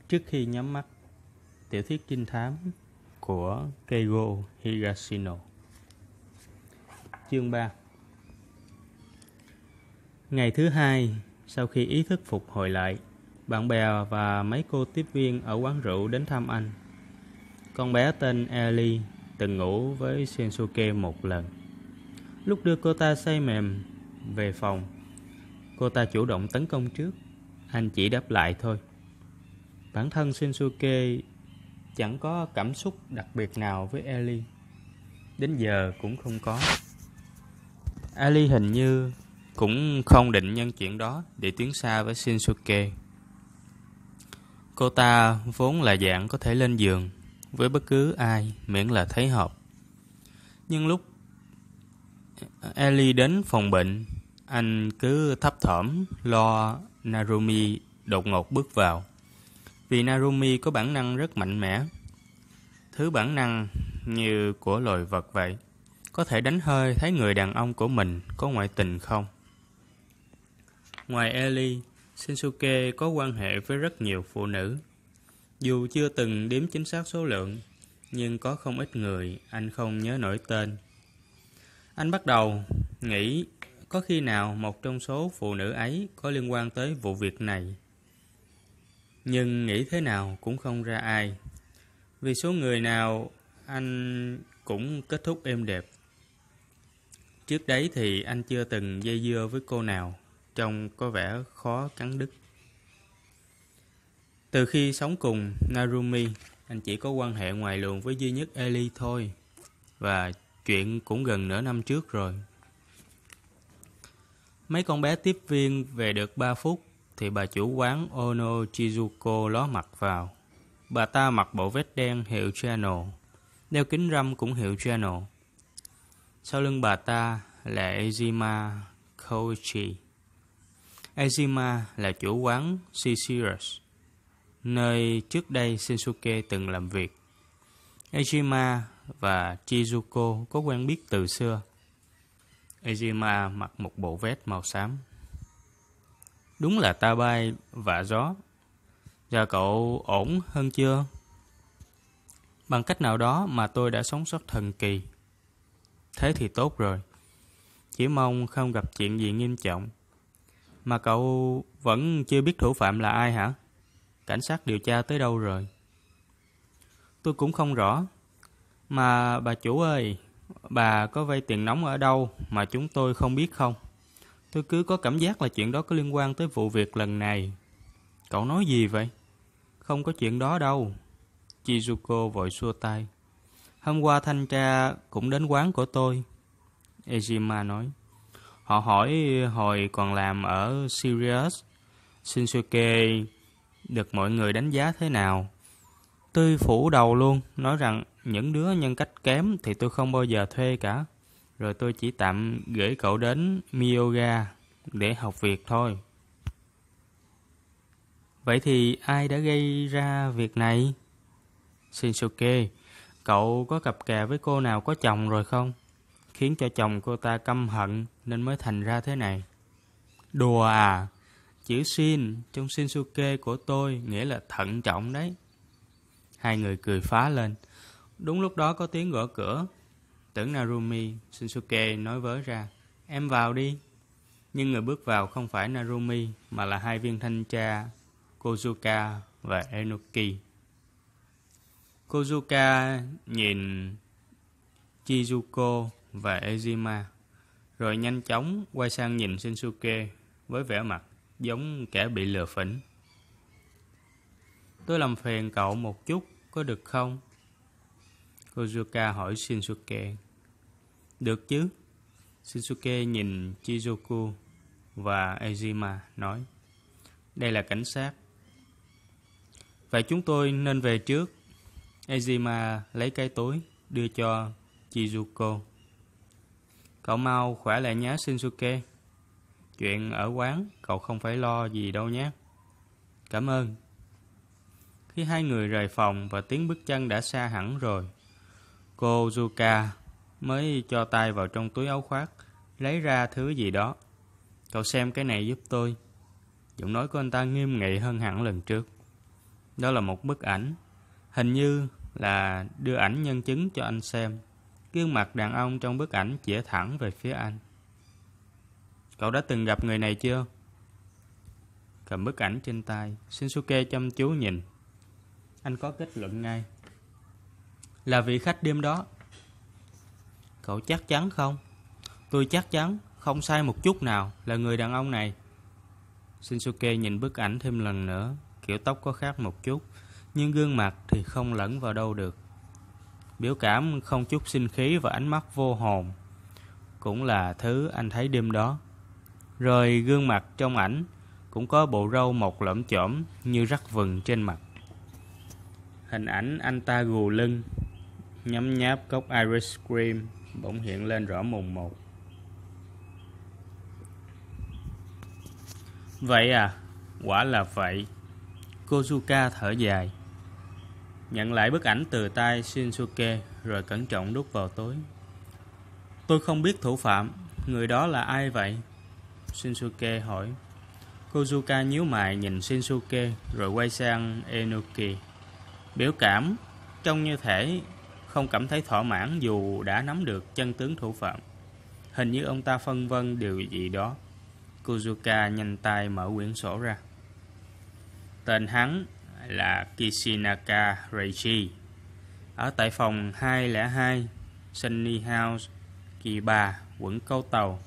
Trước khi nhắm mắt, tiểu thuyết trinh thám của Keigo Higashino. Chương 3. Ngày thứ hai, sau khi ý thức phục hồi lại, bạn bè và mấy cô tiếp viên ở quán rượu đến thăm anh. Con bé tên Ellie từng ngủ với Shinsuke một lần. Lúc đưa cô ta say mềm về phòng, cô ta chủ động tấn công trước. Anh chỉ đáp lại thôi. Bản thân Shinsuke chẳng có cảm xúc đặc biệt nào với Ellie. Đến giờ cũng không có. Ellie hình như cũng không định nhân chuyện đó để tiến xa với Shinsuke. Cô ta vốn là dạng có thể lên giường với bất cứ ai miễn là thấy hợp. Nhưng lúc Ellie đến phòng bệnh, anh cứ thấp thỏm lo Narumi đột ngột bước vào. Vì Narumi có bản năng rất mạnh mẽ. Thứ bản năng như của loài vật vậy. Có thể đánh hơi thấy người đàn ông của mình có ngoại tình không. Ngoài Ellie, Shinsuke có quan hệ với rất nhiều phụ nữ. Dù chưa từng đếm chính xác số lượng, nhưng có không ít người anh không nhớ nổi tên. Anh bắt đầu nghĩ có khi nào một trong số phụ nữ ấy có liên quan tới vụ việc này. Nhưng nghĩ thế nào cũng không ra ai. Vì số người nào anh cũng kết thúc êm đẹp. Trước đấy thì anh chưa từng dây dưa với cô nào, trông có vẻ khó cắn đứt. Từ khi sống cùng Narumi, anh chỉ có quan hệ ngoài luồng với duy nhất Ellie thôi. Và chuyện cũng gần nửa năm trước rồi. Mấy con bé tiếp viên về được 3 phút thì bà chủ quán Ono Chizuko ló mặt vào. Bà ta mặc bộ vest đen hiệu Chanel, đeo kính râm cũng hiệu Chanel. Sau lưng bà ta là Ejima Koichi. Ejima là chủ quán Shishiras, nơi trước đây Shinsuke từng làm việc. Ejima và Chizuko có quen biết từ xưa. Ejima mặc một bộ vest màu xám. Đúng là ta bay vạ gió. Giờ cậu ổn hơn chưa? Bằng cách nào đó mà tôi đã sống sót thần kỳ. Thế thì tốt rồi. Chỉ mong không gặp chuyện gì nghiêm trọng. Mà cậu vẫn chưa biết thủ phạm là ai hả? Cảnh sát điều tra tới đâu rồi? Tôi cũng không rõ. Mà bà chủ ơi, bà có vay tiền nóng ở đâu mà chúng tôi không biết không? Tôi cứ có cảm giác là chuyện đó có liên quan tới vụ việc lần này. Cậu nói gì vậy? Không có chuyện đó đâu. Chizuko vội xua tay. Hôm qua thanh tra cũng đến quán của tôi. Ejima nói. Họ hỏi hồi còn làm ở Sirius, Shinsuke được mọi người đánh giá thế nào. Tôi phủ đầu luôn, nói rằng những đứa nhân cách kém thì tôi không bao giờ thuê cả. Rồi tôi chỉ tạm gửi cậu đến Miyoga để học việc thôi. Vậy thì ai đã gây ra việc này? Shinsuke, cậu có cặp kè với cô nào có chồng rồi không? Khiến cho chồng cô ta căm hận nên mới thành ra thế này. Đùa à? Chữ Shin trong Shinsuke của tôi nghĩa là thận trọng đấy. Hai người cười phá lên. Đúng lúc đó có tiếng gõ cửa. Tưởng Narumi, Shinsuke nói vớ ra. Em vào đi. Nhưng người bước vào không phải Narumi mà là hai viên thanh tra Kozuka và Enoki. Kozuka nhìn Chizuko và Ejima, rồi nhanh chóng quay sang nhìn Shinsuke với vẻ mặt giống kẻ bị lừa phỉnh. Tôi làm phiền cậu một chút, có được không? Kozuka hỏi Shinsuke. Được chứ? Shinsuke nhìn Chizuko và Ejima nói. Đây là cảnh sát. Vậy chúng tôi nên về trước. Ejima lấy cái túi đưa cho Chizuko. Cậu mau khỏe lại nhé Shinsuke. Chuyện ở quán cậu không phải lo gì đâu nhé. Cảm ơn. Khi hai người rời phòng và tiếng bước chân đã xa hẳn rồi, Kozuka mới cho tay vào trong túi áo khoác, lấy ra thứ gì đó. Cậu xem cái này giúp tôi. Giọng nói của anh ta nghiêm nghị hơn hẳn lần trước. Đó là một bức ảnh, hình như là đưa ảnh nhân chứng cho anh xem. Gương mặt đàn ông trong bức ảnh chĩa thẳng về phía anh. Cậu đã từng gặp người này chưa? Cầm bức ảnh trên tay, Shinsuke chăm chú nhìn. Anh có kết luận ngay. Là vị khách đêm đó. Cậu chắc chắn không? Tôi chắc chắn, không sai một chút nào, là người đàn ông này. Shinsuke nhìn bức ảnh thêm lần nữa. Kiểu tóc có khác một chút, nhưng gương mặt thì không lẫn vào đâu được. Biểu cảm không chút sinh khí và ánh mắt vô hồn cũng là thứ anh thấy đêm đó. Rồi gương mặt trong ảnh cũng có bộ râu mọc lởm chởm như rắc vừng trên mặt. Hình ảnh anh ta gù lưng, nhấm nháp cốc ice cream bỗng hiện lên rõ mồn một. Vậy à? Quả là vậy. Kozuka thở dài, nhận lại bức ảnh từ tay Shinsuke rồi cẩn trọng đút vào túi. Tôi không biết thủ phạm. Người đó là ai vậy? Shinsuke hỏi. Kozuka nhíu mày nhìn Shinsuke rồi quay sang Enoki. Biểu cảm trông như thể không cảm thấy thỏa mãn dù đã nắm được chân tướng thủ phạm. Hình như ông ta phân vân điều gì đó. Kozuka nhanh tay mở quyển sổ ra. Tên hắn là Kishinaka Reichi, ở tại phòng 202 Sunny House, kỳ 3, quận Câu Tàu.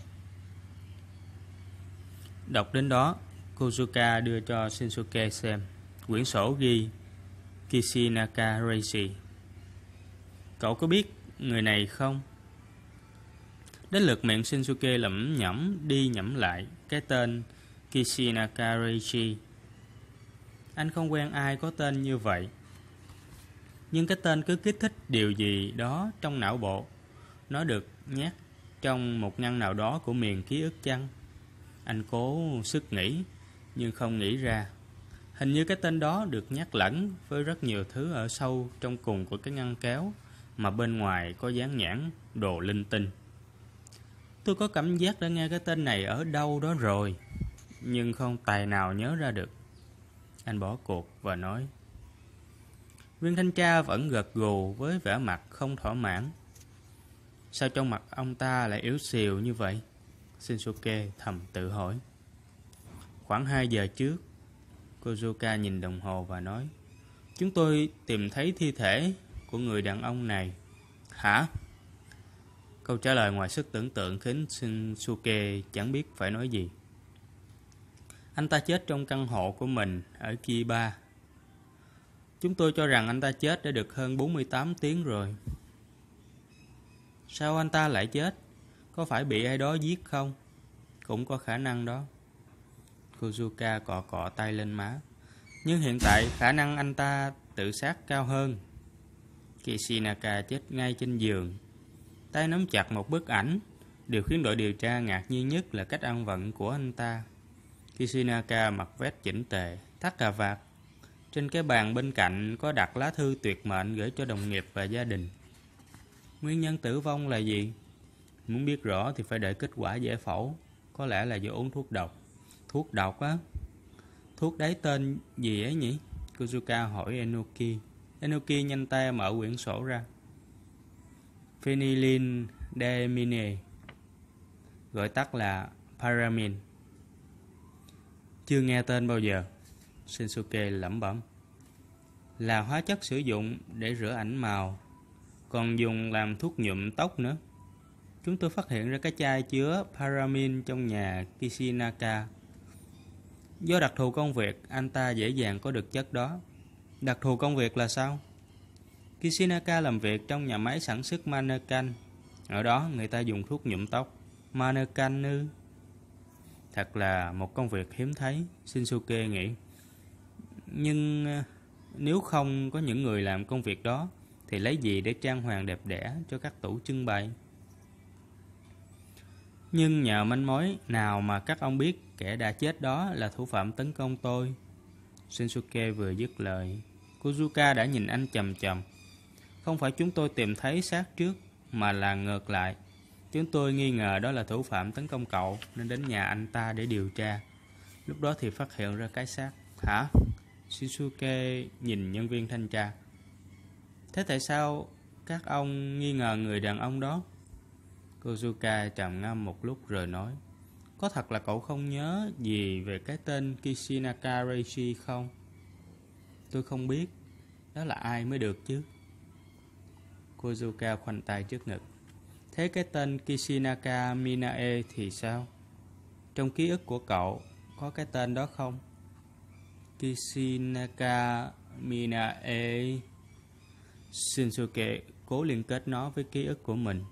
Đọc đến đó, Kozuka đưa cho Shinsuke xem. Quyển sổ ghi Kishinaka Reichi. Cậu có biết người này không? Đến lượt miệng Shinsuke lẩm nhẩm đi nhẩm lại cái tên Kishinaka Reichi. Anh không quen ai có tên như vậy. Nhưng cái tên cứ kích thích điều gì đó trong não bộ. Nó được nhét trong một ngăn nào đó của miền ký ức chăng? Anh cố sức nghĩ, nhưng không nghĩ ra. Hình như cái tên đó được nhắc lẫn với rất nhiều thứ ở sâu trong cùng của cái ngăn kéo, mà bên ngoài có dán nhãn đồ linh tinh. Tôi có cảm giác đã nghe cái tên này ở đâu đó rồi, nhưng không tài nào nhớ ra được. Anh bỏ cuộc và nói. Viên thanh tra vẫn gật gù với vẻ mặt không thỏa mãn. Sao trong mặt ông ta lại yếu xìu như vậy? Shinsuke thầm tự hỏi. Khoảng 2 giờ trước, Kozuka nhìn đồng hồ và nói. Chúng tôi tìm thấy thi thể của người đàn ông này. Hả? Câu trả lời ngoài sức tưởng tượng khiến Shinsuke chẳng biết phải nói gì. Anh ta chết trong căn hộ của mình ở Kiba. Chúng tôi cho rằng anh ta chết đã được hơn 48 tiếng rồi. Sao anh ta lại chết? Có phải bị ai đó giết không? Cũng có khả năng đó. Kozuka cọ cọ tay lên má. Nhưng hiện tại khả năng anh ta tự sát cao hơn. Kishinaka chết ngay trên giường, tay nắm chặt một bức ảnh. Điều khiến đội điều tra ngạc nhiên nhất là cách ăn vận của anh ta. Kishinaka mặc vest chỉnh tề, thắt cà vạt. Trên cái bàn bên cạnh có đặt lá thư tuyệt mệnh gửi cho đồng nghiệp và gia đình. Nguyên nhân tử vong là gì? Muốn biết rõ thì phải đợi kết quả giải phẫu. Có lẽ là do uống thuốc độc. Thuốc độc á? Thuốc đấy tên gì ấy nhỉ? Kozuka hỏi Enoki. Enoki nhanh tay mở quyển sổ ra. Phenylenediamine, gọi tắt là Pyramine. Chưa nghe tên bao giờ. Shinsuke lẩm bẩm. Là hóa chất sử dụng để rửa ảnh màu, còn dùng làm thuốc nhuộm tóc nữa. Chúng tôi phát hiện ra cái chai chứa Pyramine trong nhà Kishinaka. Do đặc thù công việc, anh ta dễ dàng có được chất đó. Đặc thù công việc là sao? Kishinaka làm việc trong nhà máy sản xuất mannequin. Ở đó người ta dùng thuốc nhuộm tóc. Mannequin ư? Thật là một công việc hiếm thấy, Shinsuke nghĩ. Nhưng nếu không có những người làm công việc đó, thì lấy gì để trang hoàng đẹp đẽ cho các tủ trưng bày? Nhưng nhờ manh mối nào mà các ông biết kẻ đã chết đó là thủ phạm tấn công tôi? Shinsuke vừa dứt lời, Kozuka đã nhìn anh chằm chằm. Không phải chúng tôi tìm thấy xác trước, mà là ngược lại. Chúng tôi nghi ngờ đó là thủ phạm tấn công cậu, nên đến nhà anh ta để điều tra. Lúc đó thì phát hiện ra cái xác. Hả? Shinsuke nhìn nhân viên thanh tra. Thế tại sao các ông nghi ngờ người đàn ông đó? Kozuka trầm ngâm một lúc rồi nói, có thật là cậu không nhớ gì về cái tên Kishinaka Reishi không? Tôi không biết. Đó là ai mới được chứ? Kozuka khoanh tay trước ngực. Thế cái tên Kishinaka Minae thì sao? Trong ký ức của cậu có cái tên đó không? Kishinaka Minae. Shinsuke cố liên kết nó với ký ức của mình.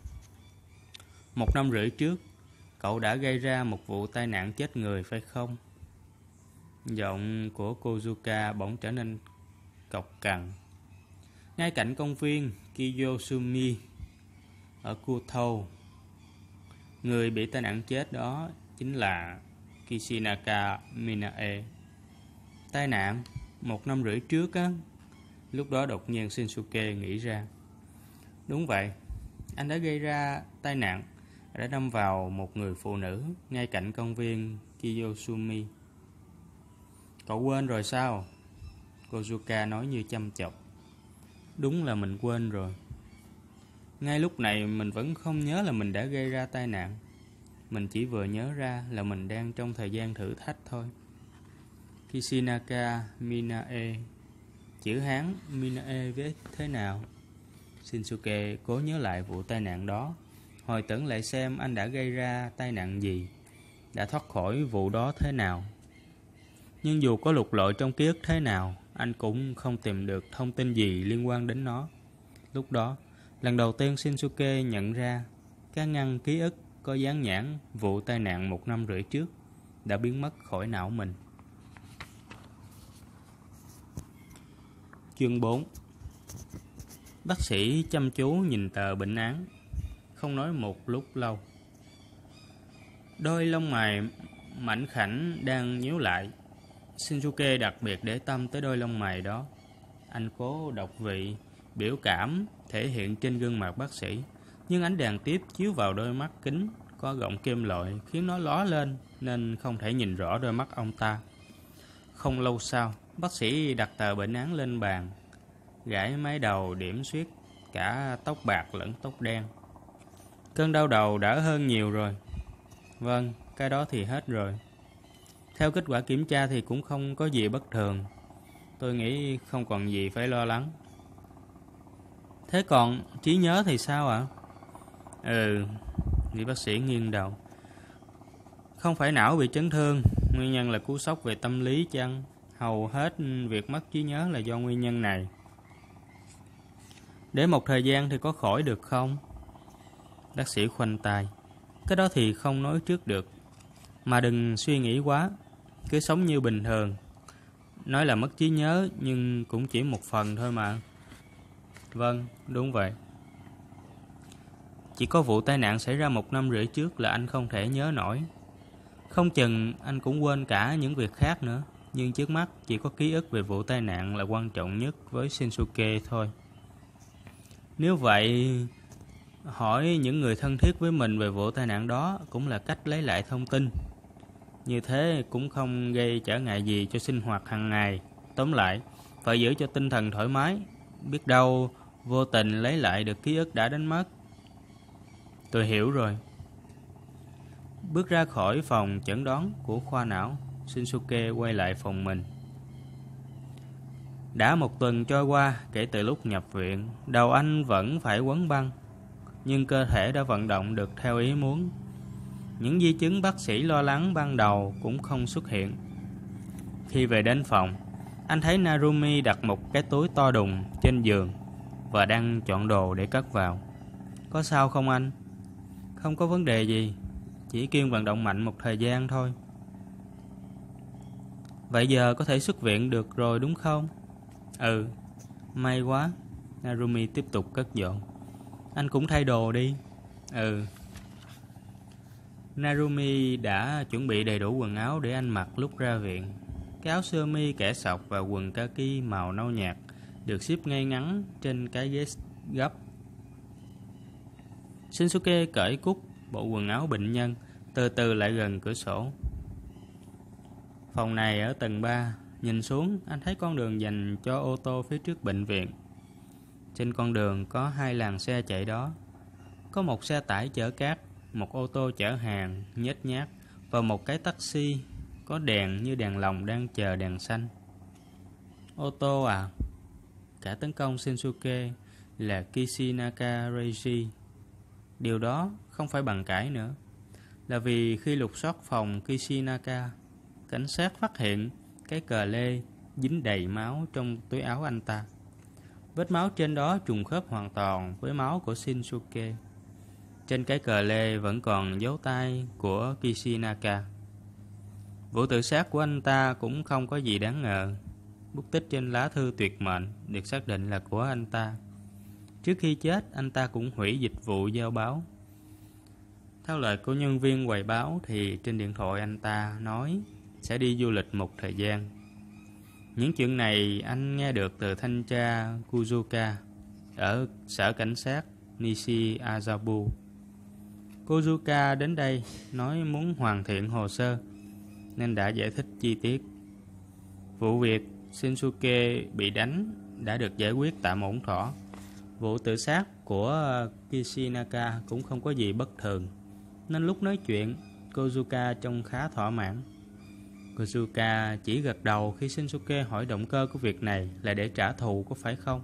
1 năm rưỡi trước, cậu đã gây ra một vụ tai nạn chết người phải không? Giọng của Kozuka bỗng trở nên cộc cằn. Ngay cạnh công viên Kiyosumi ở Kuto, người bị tai nạn chết đó chính là Kishinaka Minae. Tai nạn 1 năm rưỡi trước á. Lúc đó đột nhiên Shinsuke nghĩ ra. Đúng vậy, anh đã gây ra tai nạn, đã đâm vào một người phụ nữ ngay cạnh công viên Kiyosumi. Cậu quên rồi sao? Kozuka nói như chăm chọc. Đúng là mình quên rồi. Ngay lúc này mình vẫn không nhớ là mình đã gây ra tai nạn. Mình chỉ vừa nhớ ra là mình đang trong thời gian thử thách thôi. Kishinaka Minae. Chữ Hán Minae viết thế nào? Shinsuke cố nhớ lại vụ tai nạn đó, hồi tưởng lại xem anh đã gây ra tai nạn gì, đã thoát khỏi vụ đó thế nào. Nhưng dù có lục lọi trong ký ức thế nào, anh cũng không tìm được thông tin gì liên quan đến nó. Lúc đó, lần đầu tiên Shinsuke nhận ra cái ngăn ký ức có dán nhãn vụ tai nạn 1 năm rưỡi trước đã biến mất khỏi não mình. Chương 4. Bác sĩ chăm chú nhìn tờ bệnh án, không nói một lúc lâu. Đôi lông mày mảnh khảnh đang nhíu lại. Shinsuke đặc biệt để tâm tới đôi lông mày đó. Anh cố đọc vị, biểu cảm thể hiện trên gương mặt bác sĩ, nhưng ánh đèn tiếp chiếu vào đôi mắt kính có gọng kim loại khiến nó lóe lên nên không thể nhìn rõ đôi mắt ông ta. Không lâu sau, bác sĩ đặt tờ bệnh án lên bàn, gãi mái đầu điểm xuyết cả tóc bạc lẫn tóc đen. Cơn đau đầu đỡ hơn nhiều rồi. Vâng, cái đó thì hết rồi. Theo kết quả kiểm tra thì cũng không có gì bất thường. Tôi nghĩ không còn gì phải lo lắng. Thế còn trí nhớ thì sao ạ? Vị bác sĩ nghiêng đầu. Không phải não bị chấn thương, nguyên nhân là cú sốc về tâm lý chăng? Hầu hết việc mất trí nhớ là do nguyên nhân này. Để một thời gian thì có khỏi được không? Bác sĩ khoanh tay. Cái đó thì không nói trước được. Mà đừng suy nghĩ quá, cứ sống như bình thường. Nói là mất trí nhớ nhưng cũng chỉ một phần thôi mà. Vâng, đúng vậy. Chỉ có vụ tai nạn xảy ra 1 năm rưỡi trước là anh không thể nhớ nổi. Không chừng anh cũng quên cả những việc khác nữa. Nhưng trước mắt chỉ có ký ức về vụ tai nạn là quan trọng nhất với Shinsuke thôi. Nếu vậy, hỏi những người thân thiết với mình về vụ tai nạn đó cũng là cách lấy lại thông tin. Như thế cũng không gây trở ngại gì cho sinh hoạt hàng ngày. Tóm lại, phải giữ cho tinh thần thoải mái. Biết đâu vô tình lấy lại được ký ức đã đánh mất. Tôi hiểu rồi. Bước ra khỏi phòng chẩn đoán của khoa não, Shinsuke quay lại phòng mình. Đã 1 tuần trôi qua kể từ lúc nhập viện, đầu anh vẫn phải quấn băng, nhưng cơ thể đã vận động được theo ý muốn. Những di chứng bác sĩ lo lắng ban đầu cũng không xuất hiện. Khi về đến phòng, anh thấy Narumi đặt một cái túi to đùng trên giường và đang chọn đồ để cất vào. Có sao không anh? Không có vấn đề gì, chỉ kiêng vận động mạnh một thời gian thôi. Vậy giờ có thể xuất viện được rồi đúng không? May quá. Narumi tiếp tục cất dọn. Anh cũng thay đồ đi. Narumi đã chuẩn bị đầy đủ quần áo để anh mặc lúc ra viện. Cái áo sơ mi kẻ sọc và quần kaki màu nâu nhạt được xếp ngay ngắn trên cái ghế gấp. Shinsuke cởi cúc bộ quần áo bệnh nhân, từ từ lại gần cửa sổ. Phòng này ở tầng 3, Nhìn xuống, anh thấy con đường dành cho ô tô phía trước bệnh viện. Trên con đường có 2 làn xe chạy đó. Có một xe tải chở cát, một ô tô chở hàng nhếch nhác và một cái taxi có đèn như đèn lồng đang chờ đèn xanh. Ô tô à? Kẻ tấn công Shinsuke là Kishinaka Reiji. Điều đó không phải bằng cãi nữa. Là vì khi lục soát phòng Kishinaka, cảnh sát phát hiện cái cờ lê dính đầy máu trong túi áo anh ta. Vết máu trên đó trùng khớp hoàn toàn với máu của Shinsuke. Trên cái cờ lê vẫn còn dấu tay của Kishinaka. Vụ tự sát của anh ta cũng không có gì đáng ngờ. Bút tích trên lá thư tuyệt mệnh được xác định là của anh ta. Trước khi chết, anh ta cũng hủy dịch vụ giao báo. Theo lời của nhân viên quầy báo thì trên điện thoại anh ta nói sẽ đi du lịch một thời gian. Những chuyện này anh nghe được từ thanh tra Kozuka ở sở cảnh sát Nishi Azabu. Kozuka đến đây nói muốn hoàn thiện hồ sơ nên đã giải thích chi tiết. Vụ việc Shinsuke bị đánh đã được giải quyết tạm ổn thỏa. Vụ tự sát của Kishinaka cũng không có gì bất thường, nên lúc nói chuyện Kozuka trông khá thỏa mãn. Kozuka chỉ gật đầu khi Shinsuke hỏi động cơ của việc này là để trả thù, có phải không?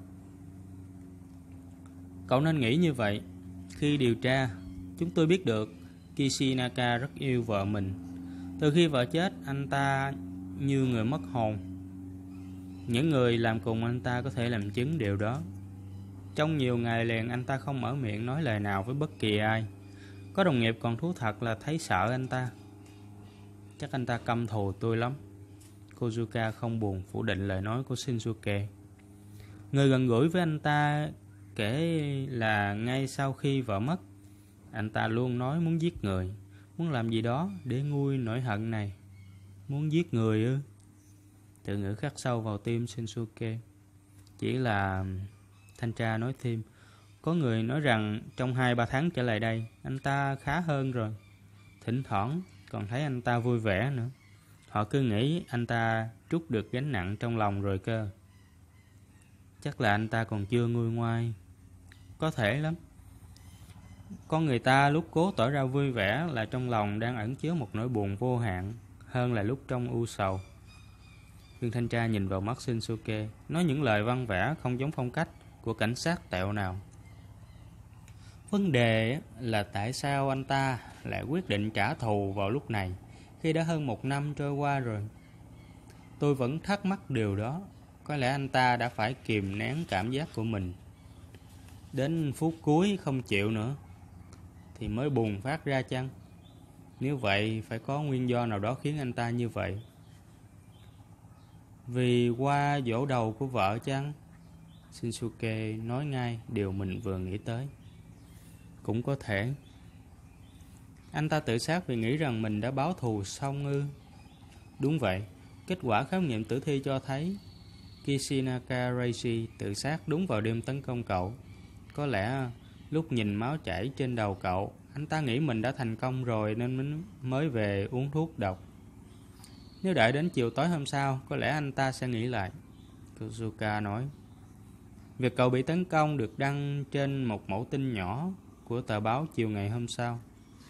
Cậu nên nghĩ như vậy. Khi điều tra, chúng tôi biết được Kishinaka rất yêu vợ mình. Từ khi vợ chết, anh ta như người mất hồn. Những người làm cùng anh ta có thể làm chứng điều đó. Trong nhiều ngày liền anh ta không mở miệng nói lời nào với bất kỳ ai. Có đồng nghiệp còn thú thật là thấy sợ anh ta. Chắc anh ta căm thù tôi lắm. Kozuka không buồn phủ định lời nói của Shinsuke. Người gần gũi với anh ta kể là ngay sau khi vợ mất, anh ta luôn nói muốn giết người, muốn làm gì đó để nguôi nỗi hận này. Muốn giết người ư? Từ ngữ khắc sâu vào tim Shinsuke. Chỉ là thanh tra nói thêm, có người nói rằng trong 2-3 tháng trở lại đây anh ta khá hơn rồi. Thỉnh thoảng còn thấy anh ta vui vẻ nữa. Họ cứ nghĩ anh ta trút được gánh nặng trong lòng rồi cơ. Chắc là anh ta còn chưa nguôi ngoai. Có thể lắm. Con người ta lúc cố tỏ ra vui vẻ là trong lòng đang ẩn chứa một nỗi buồn vô hạn, hơn là lúc trong u sầu. Viên thanh tra nhìn vào mắt Shinsuke, nói những lời văn vẽ không giống phong cách của cảnh sát tẹo nào. Vấn đề là tại sao anh ta lại quyết định trả thù vào lúc này, khi đã hơn 1 năm trôi qua rồi. Tôi vẫn thắc mắc điều đó. Có lẽ anh ta đã phải kìm nén cảm giác của mình đến phút cuối không chịu nữa thì mới bùng phát ra chăng? Nếu vậy phải có nguyên do nào đó khiến anh ta như vậy. Vì qua dỗ đầu của vợ chăng? Shinsuke nói ngay điều mình vừa nghĩ tới. Cũng có thể. Anh ta tự sát vì nghĩ rằng mình đã báo thù xong ư? Đúng vậy. Kết quả khám nghiệm tử thi cho thấy Kishinaka Reiji tự sát đúng vào đêm tấn công cậu. Có lẽ lúc nhìn máu chảy trên đầu cậu, anh ta nghĩ mình đã thành công rồi nên mới về uống thuốc độc. Nếu đợi đến chiều tối hôm sau, có lẽ anh ta sẽ nghĩ lại. Kozuka nói. Việc cậu bị tấn công được đăng trên một mẫu tin nhỏ của tờ báo chiều ngày hôm sau.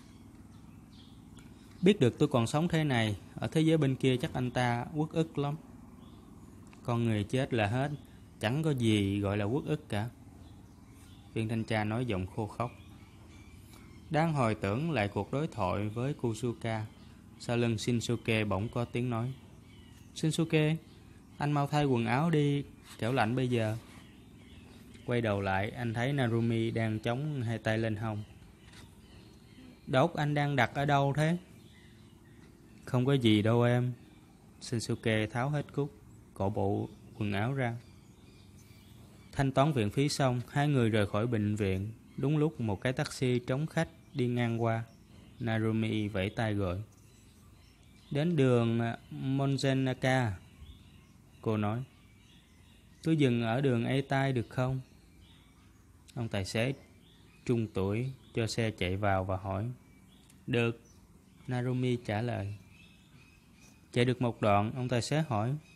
Biết được tôi còn sống thế này, ở thế giới bên kia chắc anh ta uất ức lắm. Con người chết là hết, chẳng có gì gọi là uất ức cả. Viên thanh tra nói giọng khô khốc. Đang hồi tưởng lại cuộc đối thoại với Kozuka, sau lưng Shinsuke bỗng có tiếng nói. Shinsuke, anh mau thay quần áo đi, kẻo lạnh bây giờ. Quay đầu lại, anh thấy Narumi đang chống 2 tay lên hông. Đốt anh đang đặt ở đâu thế? Không có gì đâu em. Shinsuke tháo hết cúc, cởi bộ quần áo ra. Thanh toán viện phí xong, 2 người rời khỏi bệnh viện. Đúng lúc một cái taxi trống khách đi ngang qua. Narumi vẫy tay gọi. Đến đường Monzenaka. Cô nói. Tôi dừng ở đường Eitai được không? Ông tài xế trung tuổi cho xe chạy vào và hỏi. Được. Narumi trả lời. Chạy được một đoạn, ông tài xế hỏi.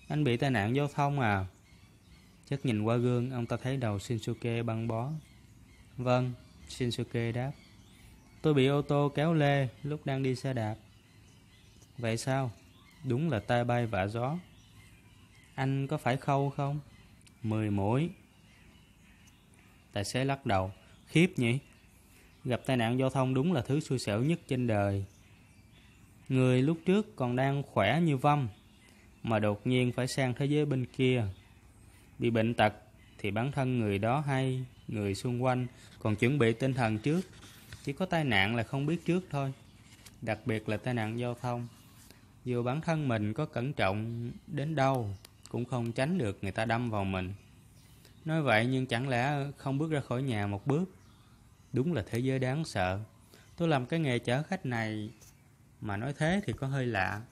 Anh bị tai nạn giao thông à? Chợt nhìn qua gương, ông ta thấy đầu Shinsuke băng bó. Vâng, Shinsuke đáp. Tôi bị ô tô kéo lê lúc đang đi xe đạp. Vậy sao? Đúng là tai bay vạ gió. Anh có phải khâu không? 10 mũi. Tài xế lắc đầu. Khiếp nhỉ? Gặp tai nạn giao thông đúng là thứ xui xẻo nhất trên đời. Người lúc trước còn đang khỏe như vâm, mà đột nhiên phải sang thế giới bên kia. Bị bệnh tật thì bản thân người đó hay người xung quanh còn chuẩn bị tinh thần trước. Chỉ có tai nạn là không biết trước thôi. Đặc biệt là tai nạn giao thông. Dù bản thân mình có cẩn trọng đến đâu cũng không tránh được người ta đâm vào mình. Nói vậy nhưng chẳng lẽ không bước ra khỏi nhà một bước. Đúng là thế giới đáng sợ. Tôi làm cái nghề chở khách này mà nói thế thì có hơi lạ.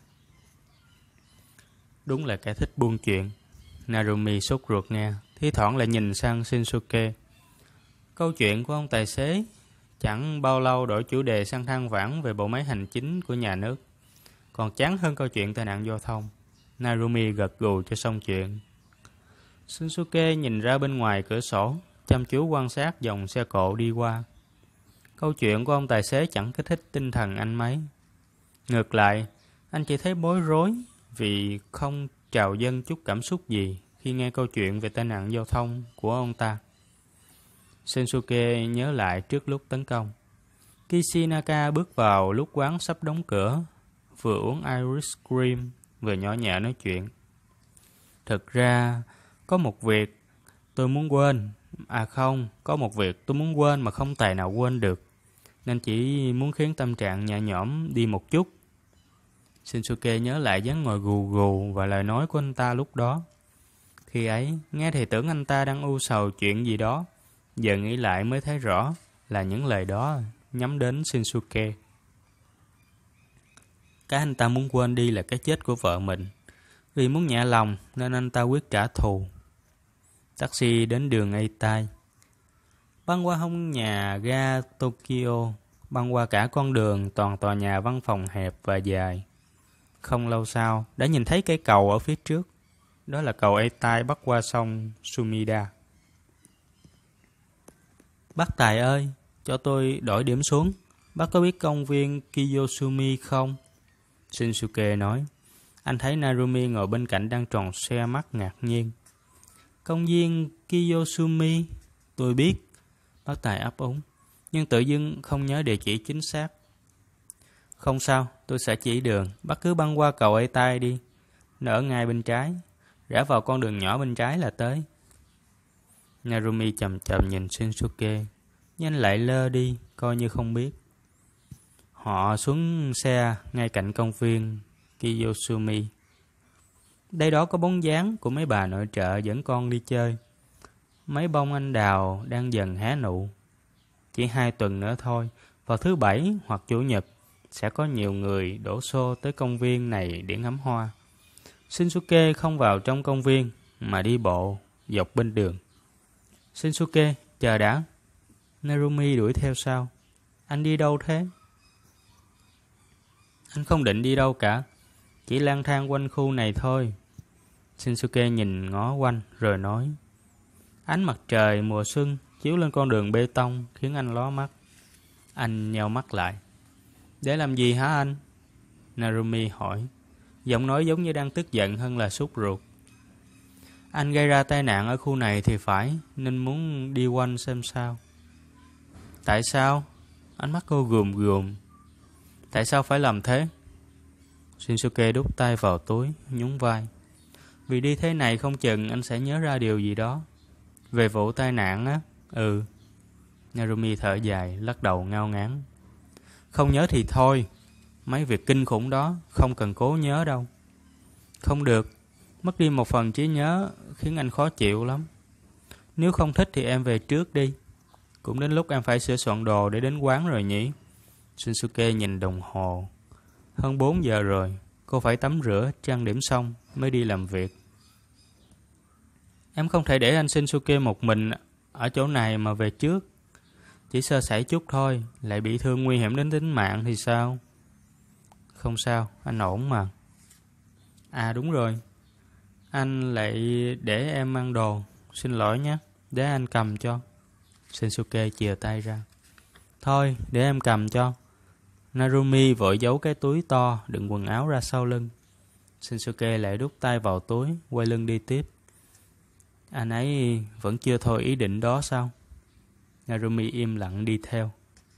Đúng là kẻ thích buôn chuyện. Narumi sốt ruột nghe, thi thoảng lại nhìn sang Shinsuke. Câu chuyện của ông tài xế chẳng bao lâu đổi chủ đề sang than vãn về bộ máy hành chính của nhà nước. Còn chán hơn câu chuyện tai nạn giao thông. Narumi gật gù cho xong chuyện. Shinsuke nhìn ra bên ngoài cửa sổ, chăm chú quan sát dòng xe cộ đi qua. Câu chuyện của ông tài xế chẳng kích thích tinh thần anh mấy. Ngược lại, anh chỉ thấy bối rối vì không trào dâng chút cảm xúc gì khi nghe câu chuyện về tai nạn giao thông của ông ta. Shinsuke nhớ lại trước lúc tấn công. Kishinaka bước vào lúc quán sắp đóng cửa, vừa uống ice cream, vừa nhỏ nhẹ nói chuyện. Thực ra, có một việc tôi muốn quên. Có một việc tôi muốn quên mà không tài nào quên được. Nên chỉ muốn khiến tâm trạng nhẹ nhõm đi một chút. Shinsuke nhớ lại dáng ngồi gù gù và lời nói của anh ta lúc đó. Khi ấy, nghe thì tưởng anh ta đang u sầu chuyện gì đó. Giờ nghĩ lại mới thấy rõ là những lời đó nhắm đến Shinsuke. Cái anh ta muốn quên đi là cái chết của vợ mình. Vì muốn nhẹ lòng nên anh ta quyết trả thù. Taxi đến đường Eitai. Băng qua hông nhà ga Tokyo, băng qua cả con đường toàn tòa nhà văn phòng hẹp và dài. Không lâu sau, đã nhìn thấy cây cầu ở phía trước. Đó là cầu Eitai bắc qua sông Sumida. Bác Tài ơi, cho tôi đổi điểm xuống. Bác có biết công viên Kiyosumi không? Shinsuke nói. Anh thấy Narumi ngồi bên cạnh đang tròn xoe mắt ngạc nhiên. Công viên Kiyosumi, tôi biết. Bác Tài ấp úng, nhưng tự dưng không nhớ địa chỉ chính xác. Không sao, tôi sẽ chỉ đường. Bác cứ băng qua cầu Eitai đi. Nó ở ngay bên trái. Rẽ vào con đường nhỏ bên trái là tới. Narumi chầm chầm nhìn Shinsuke. Nhanh lại lơ đi, coi như không biết. Họ xuống xe ngay cạnh công viên Kiyosumi. Đây đó có bóng dáng của mấy bà nội trợ dẫn con đi chơi. Mấy bông anh đào đang dần hé nụ. Chỉ 2 tuần nữa thôi, vào thứ Bảy hoặc Chủ nhật, sẽ có nhiều người đổ xô tới công viên này để ngắm hoa. Shinsuke không vào trong công viên, mà đi bộ dọc bên đường. Shinsuke, chờ đã. Narumi đuổi theo sau. Anh đi đâu thế? Anh không định đi đâu cả, chỉ lang thang quanh khu này thôi. Shinsuke nhìn ngó quanh rồi nói. Ánh mặt trời mùa xuân chiếu lên con đường bê tông khiến anh lóa mắt. Anh nheo mắt lại. Để làm gì hả anh? Narumi hỏi. Giọng nói giống như đang tức giận hơn là sốt ruột. Anh gây ra tai nạn ở khu này thì phải, nên muốn đi quanh xem sao. Tại sao? Ánh mắt cô gườm gườm. Tại sao phải làm thế? Shinsuke đút tay vào túi, nhún vai. Vì đi thế này không chừng anh sẽ nhớ ra điều gì đó. Về vụ tai nạn á? Ừ. Narumi thở dài, lắc đầu ngao ngán. Không nhớ thì thôi. Mấy việc kinh khủng đó không cần cố nhớ đâu. Không được. Mất đi một phần trí nhớ khiến anh khó chịu lắm. Nếu không thích thì em về trước đi. Cũng đến lúc em phải sửa soạn đồ để đến quán rồi nhỉ? Shinsuke nhìn đồng hồ. Hơn 4 giờ rồi. Cô phải tắm rửa, trang điểm xong mới đi làm việc. Em không thể để anh Shinsuke một mình ở chỗ này mà về trước. Chỉ sơ sẩy chút thôi, lại bị thương nguy hiểm đến tính mạng thì sao? Không sao, anh ổn mà. À đúng rồi. Anh lại để em mang đồ. Xin lỗi nhé, để anh cầm cho. Shinsuke chìa tay ra. Thôi, để em cầm cho. Narumi vội giấu cái túi to đựng quần áo ra sau lưng. Shinsuke lại đút tay vào túi, quay lưng đi tiếp. Anh ấy vẫn chưa thôi ý định đó sao? Narumi im lặng đi theo.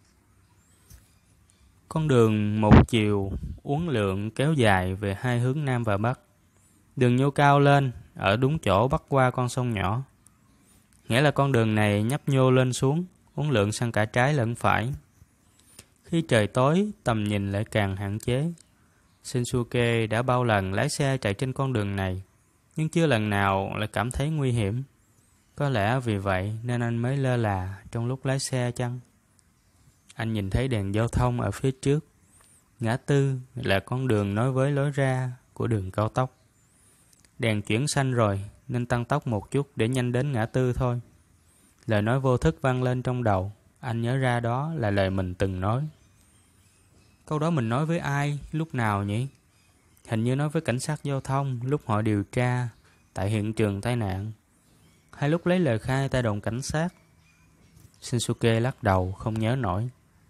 Con đường một chiều uốn lượn kéo dài về hai hướng Nam và Bắc. Đường nhô cao lên, ở đúng chỗ bắc qua con sông nhỏ. Nghĩa là con đường này nhấp nhô lên xuống, uốn lượn sang cả trái lẫn phải. Khi trời tối, tầm nhìn lại càng hạn chế. Shinsuke đã bao lần lái xe chạy trên con đường này, nhưng chưa lần nào lại cảm thấy nguy hiểm. Có lẽ vì vậy nên anh mới lơ là trong lúc lái xe chăng? Anh nhìn thấy đèn giao thông ở phía trước. Ngã tư là con đường nối với lối ra của đường cao tốc. Đèn chuyển xanh rồi nên tăng tốc một chút để nhanh đến ngã tư thôi. Lời nói vô thức vang lên trong đầu. Anh nhớ ra đó là lời mình từng nói. Câu đó mình nói với ai, lúc nào nhỉ? Hình như nói với cảnh sát giao thông lúc họ điều tra tại hiện trường tai nạn, hay lúc lấy lời khai tại đồn cảnh sát. Shinsuke lắc đầu không nhớ nổi.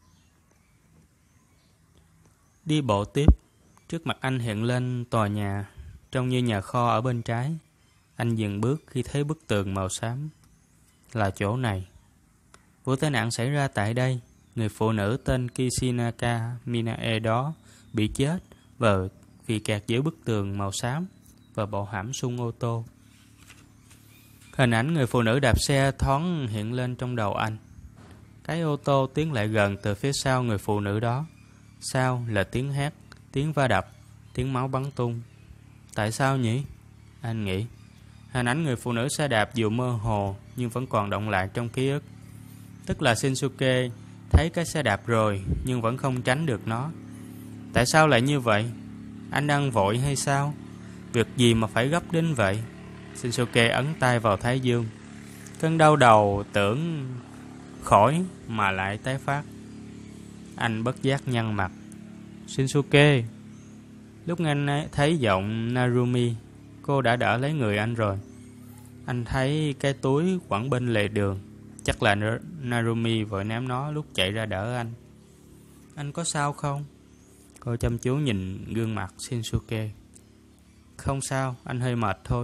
Đi bộ tiếp, trước mặt anh hiện lên tòa nhà trông như nhà kho ở bên trái. Anh dừng bước khi thấy bức tường màu xám. Là chỗ này. Vụ tai nạn xảy ra tại đây. Người phụ nữ tên Kishinaka Minae đó bị chết vì kẹt giữa bức tường màu xám và bộ hãm sung ô tô. Hình ảnh người phụ nữ đạp xe thoáng hiện lên trong đầu anh. Cái ô tô tiến lại gần từ phía sau người phụ nữ đó. Sau là tiếng hét, tiếng va đập, tiếng máu bắn tung. Tại sao nhỉ? Anh nghĩ. Hình ảnh người phụ nữ xe đạp dù mơ hồ nhưng vẫn còn động lại trong ký ức. Tức là Shinsuke thấy cái xe đạp rồi nhưng vẫn không tránh được nó. Tại sao lại như vậy? Anh đang vội hay sao? Việc gì mà phải gấp đến vậy? Shinsuke ấn tay vào thái dương. Cơn đau đầu tưởng khỏi mà lại tái phát. Anh bất giác nhăn mặt. Shinsuke. Lúc anh thấy giọng Narumi, cô đã đỡ lấy người anh rồi. Anh thấy cái túi quẳng bên lề đường. Chắc là Narumi vội ném nó lúc chạy ra đỡ anh. Anh có sao không? Cô chăm chú nhìn gương mặt Shinsuke. Không sao, anh hơi mệt thôi.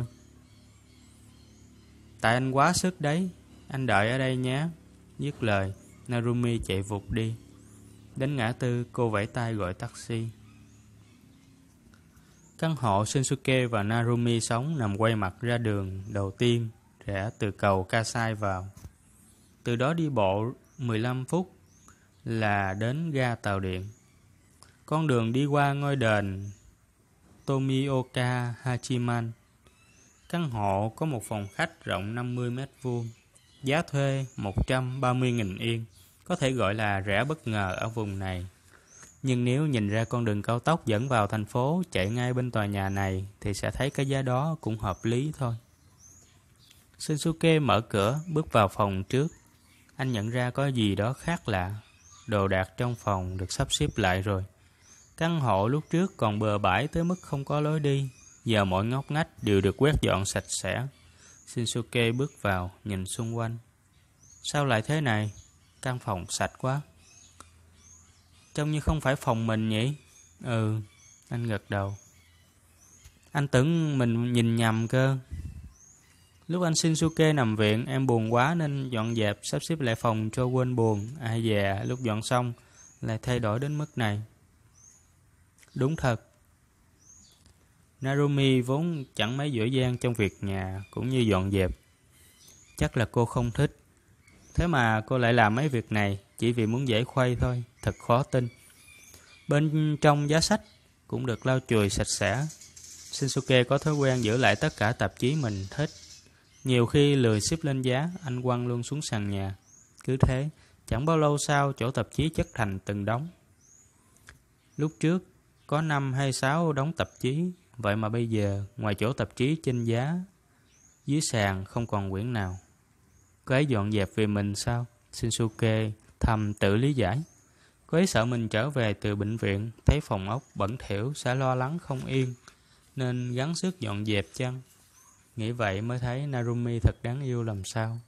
Tại anh quá sức đấy. Anh đợi ở đây nhé. Dứt lời, Narumi chạy vụt đi. Đến ngã tư, cô vẫy tay gọi taxi. Căn hộ Shinsuke và Narumi sống nằm quay mặt ra đường đầu tiên, rẽ từ cầu Kasai vào. Từ đó đi bộ 15 phút là đến ga tàu điện. Con đường đi qua ngôi đền Tomioka Hachiman. Căn hộ có một phòng khách rộng 50 m², giá thuê 130.000 yên, có thể gọi là rẻ bất ngờ ở vùng này. Nhưng nếu nhìn ra con đường cao tốc dẫn vào thành phố chạy ngay bên tòa nhà này thì sẽ thấy cái giá đó cũng hợp lý thôi. Shinsuke mở cửa bước vào phòng trước. Anh nhận ra có gì đó khác lạ. Đồ đạc trong phòng được sắp xếp lại rồi. Căn hộ lúc trước còn bừa bãi tới mức không có lối đi. Giờ mọi ngóc ngách đều được quét dọn sạch sẽ. Shinsuke bước vào nhìn xung quanh. Sao lại thế này? Căn phòng sạch quá. Trông như không phải phòng mình nhỉ? Ừ, anh gật đầu. Anh tưởng mình nhìn nhầm cơ. Lúc anh Shinsuke nằm viện, em buồn quá nên dọn dẹp sắp xếp lại phòng cho quên buồn. Ai dè, lúc dọn xong lại thay đổi đến mức này. Đúng thật. Narumi vốn chẳng mấy giỏi giang trong việc nhà cũng như dọn dẹp. Chắc là cô không thích. Thế mà cô lại làm mấy việc này chỉ vì muốn giải khuây thôi. Thật khó tin. Bên trong giá sách cũng được lau chùi sạch sẽ. Shinsuke có thói quen giữ lại tất cả tạp chí mình thích. Nhiều khi lười xếp lên giá, anh quăng luôn xuống sàn nhà. Cứ thế, chẳng bao lâu sau chỗ tạp chí chất thành từng đống. Lúc trước có 5 hay 6 đống tạp chí, vậy mà bây giờ ngoài chỗ tạp chí trên giá, dưới sàn không còn quyển nào. Cô ấy dọn dẹp vì mình sao? Shinsuke thầm tự lý giải. Cô ấy sợ mình trở về từ bệnh viện, thấy phòng ốc bẩn thỉu sẽ lo lắng không yên, nên gắng sức dọn dẹp chăng? Nghĩ vậy mới thấy Narumi thật đáng yêu làm sao.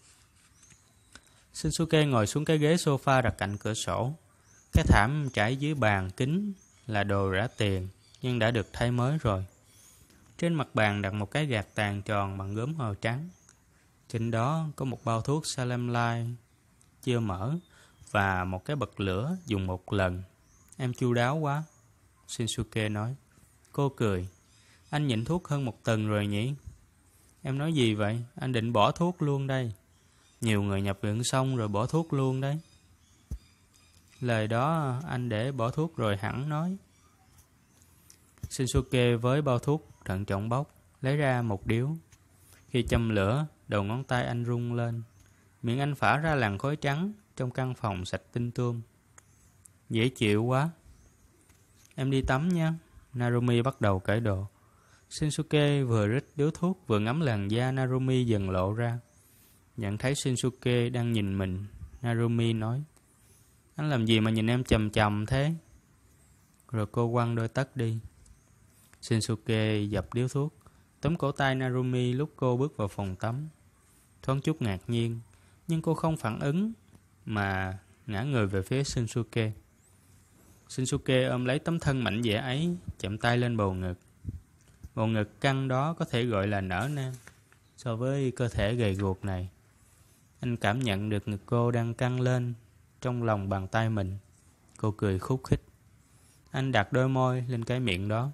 Shinsuke ngồi xuống cái ghế sofa đặt cạnh cửa sổ. Cái thảm trải dưới bàn kính là đồ rẻ tiền, nhưng đã được thay mới rồi. Trên mặt bàn đặt một cái gạt tàn tròn bằng gốm màu trắng. Trên đó có một bao thuốc Salemline chưa mở và một cái bật lửa dùng một lần. Em chu đáo quá, Shinsuke nói. Cô cười. Anh nhịn thuốc hơn 1 tuần rồi nhỉ? Em nói gì vậy? Anh định bỏ thuốc luôn đây. Nhiều người nhập viện xong rồi bỏ thuốc luôn đấy. Lời đó anh để bỏ thuốc rồi hẳn nói. Shinsuke với bao thuốc thận trọng bóc, lấy ra một điếu. Khi châm lửa, đầu ngón tay anh rung lên. Miệng anh phả ra làn khói trắng trong căn phòng sạch tinh tươm. Dễ chịu quá. Em đi tắm nha. Narumi bắt đầu cởi đồ. Shinsuke vừa rít điếu thuốc vừa ngắm làn da Narumi dần lộ ra. Nhận thấy Shinsuke đang nhìn mình, Narumi nói. Anh làm gì mà nhìn em chằm chằm thế? Rồi cô quăng đôi tất đi. Shinsuke dập điếu thuốc, túm cổ tay Narumi lúc cô bước vào phòng tắm. Thoáng chút ngạc nhiên, nhưng cô không phản ứng, mà ngã người về phía Shinsuke. Shinsuke ôm lấy tấm thân mảnh dẻ ấy, chạm tay lên bầu ngực. Bầu ngực căng đó có thể gọi là nở nang so với cơ thể gầy guộc này. Anh cảm nhận được ngực cô đang căng lên trong lòng bàn tay mình. Cô cười khúc khích. Anh đặt đôi môi lên cái miệng đó.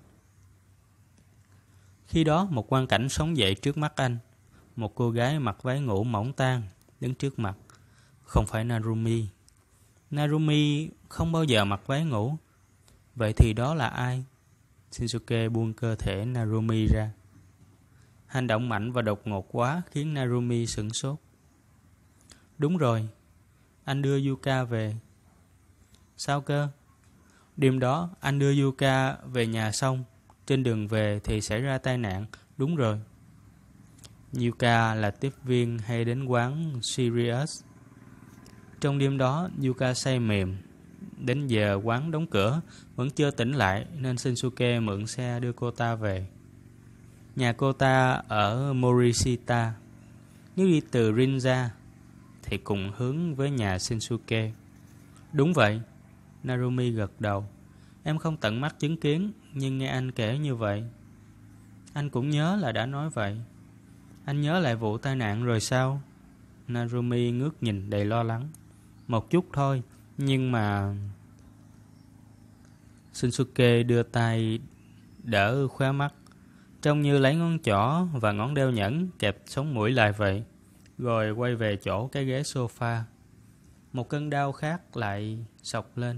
Khi đó một quang cảnh sống dậy trước mắt anh. Một cô gái mặc váy ngủ mỏng tang đứng trước mặt. Không phải Narumi. Narumi không bao giờ mặc váy ngủ. Vậy thì đó là ai? Shinsuke buông cơ thể Narumi ra. Hành động mạnh và đột ngột quá khiến Narumi sửng sốt. Đúng rồi, anh đưa Yuka về. Sao cơ? Đêm đó anh đưa Yuka về nhà xong, trên đường về thì xảy ra tai nạn. Đúng rồi. Yuka là tiếp viên hay đến quán Sirius. Trong đêm đó Yuka say mềm. Đến giờ quán đóng cửa vẫn chưa tỉnh lại, nên Shinsuke mượn xe đưa cô ta về. Nhà cô ta ở Morishita. Nếu đi từ Rin ra thì cùng hướng với nhà Shinsuke. Đúng vậy, Narumi gật đầu. Em không tận mắt chứng kiến, nhưng nghe anh kể như vậy. Anh cũng nhớ là đã nói vậy. Anh nhớ lại vụ tai nạn rồi sao? Narumi ngước nhìn đầy lo lắng. Một chút thôi, nhưng mà... Shinsuke đưa tay đỡ khóe mắt, trông như lấy ngón trỏ và ngón đeo nhẫn kẹp sống mũi lại vậy, rồi quay về chỗ cái ghế sofa. Một cơn đau khác lại xộc lên.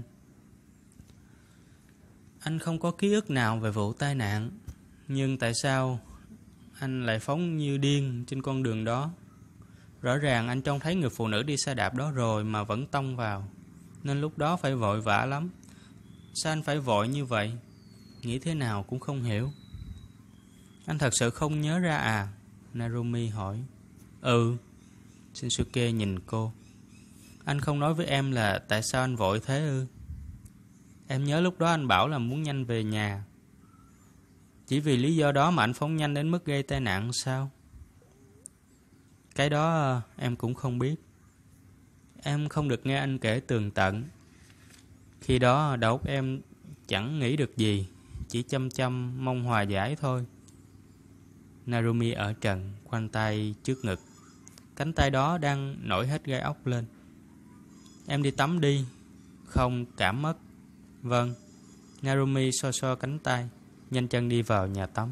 Anh không có ký ức nào về vụ tai nạn, nhưng tại sao anh lại phóng như điên trên con đường đó? Rõ ràng anh trông thấy người phụ nữ đi xe đạp đó rồi mà vẫn tông vào, nên lúc đó phải vội vã lắm. Sao anh phải vội như vậy? Nghĩ thế nào cũng không hiểu. Anh thật sự không nhớ ra à? Narumi hỏi. Ừ. Shinsuke nhìn cô. Anh không nói với em là tại sao anh vội thế ư? Em nhớ lúc đó anh bảo là muốn nhanh về nhà. Chỉ vì lý do đó mà anh phóng nhanh đến mức gây tai nạn sao? Cái đó em cũng không biết. Em không được nghe anh kể tường tận. Khi đó đầu óc em chẳng nghĩ được gì, chỉ chăm chăm mong hòa giải thôi. Narumi ở trần, khoanh tay trước ngực. Cánh tay đó đang nổi hết gai ốc lên. Em đi tắm đi. Không, cảm mất. Vâng. Narumi so so cánh tay, nhanh chân đi vào nhà tắm.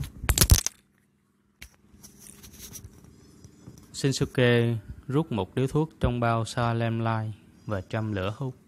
Shinsuke rút một điếu thuốc trong bao Salemline và châm lửa hút.